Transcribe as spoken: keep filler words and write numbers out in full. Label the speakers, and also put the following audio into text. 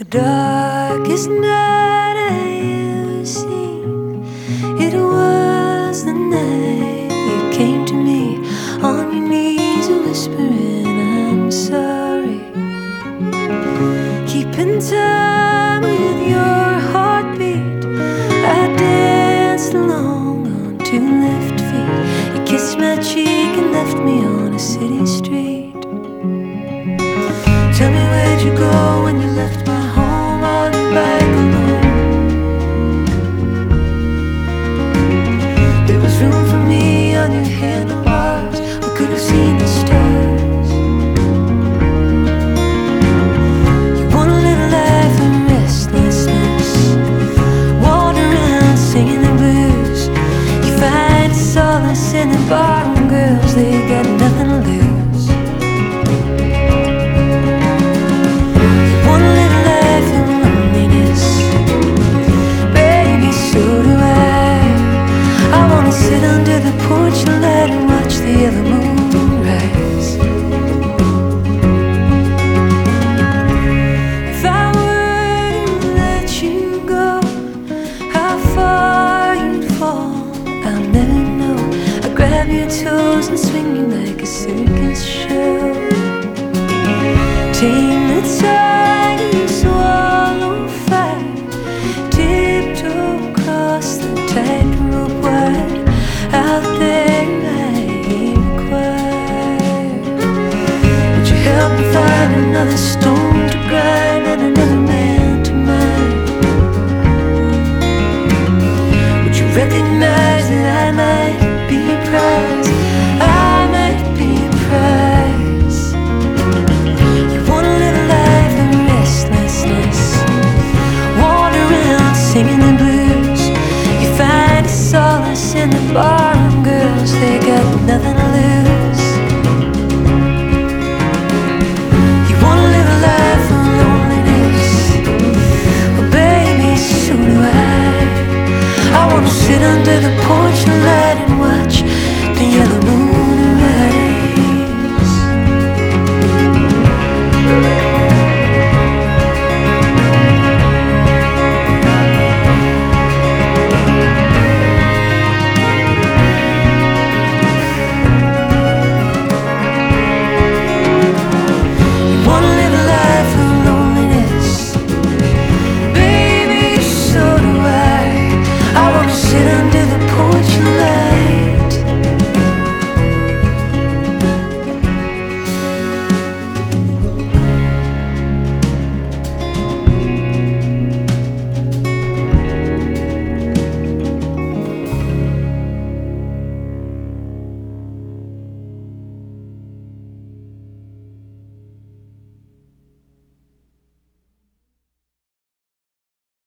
Speaker 1: The darkest night I ever seen, it was the night you came to me on your knees, whispering, I'm sorry. Keeping time with your heartbeat, I danced along on two left feet. You kissed my cheek and left me on a city street.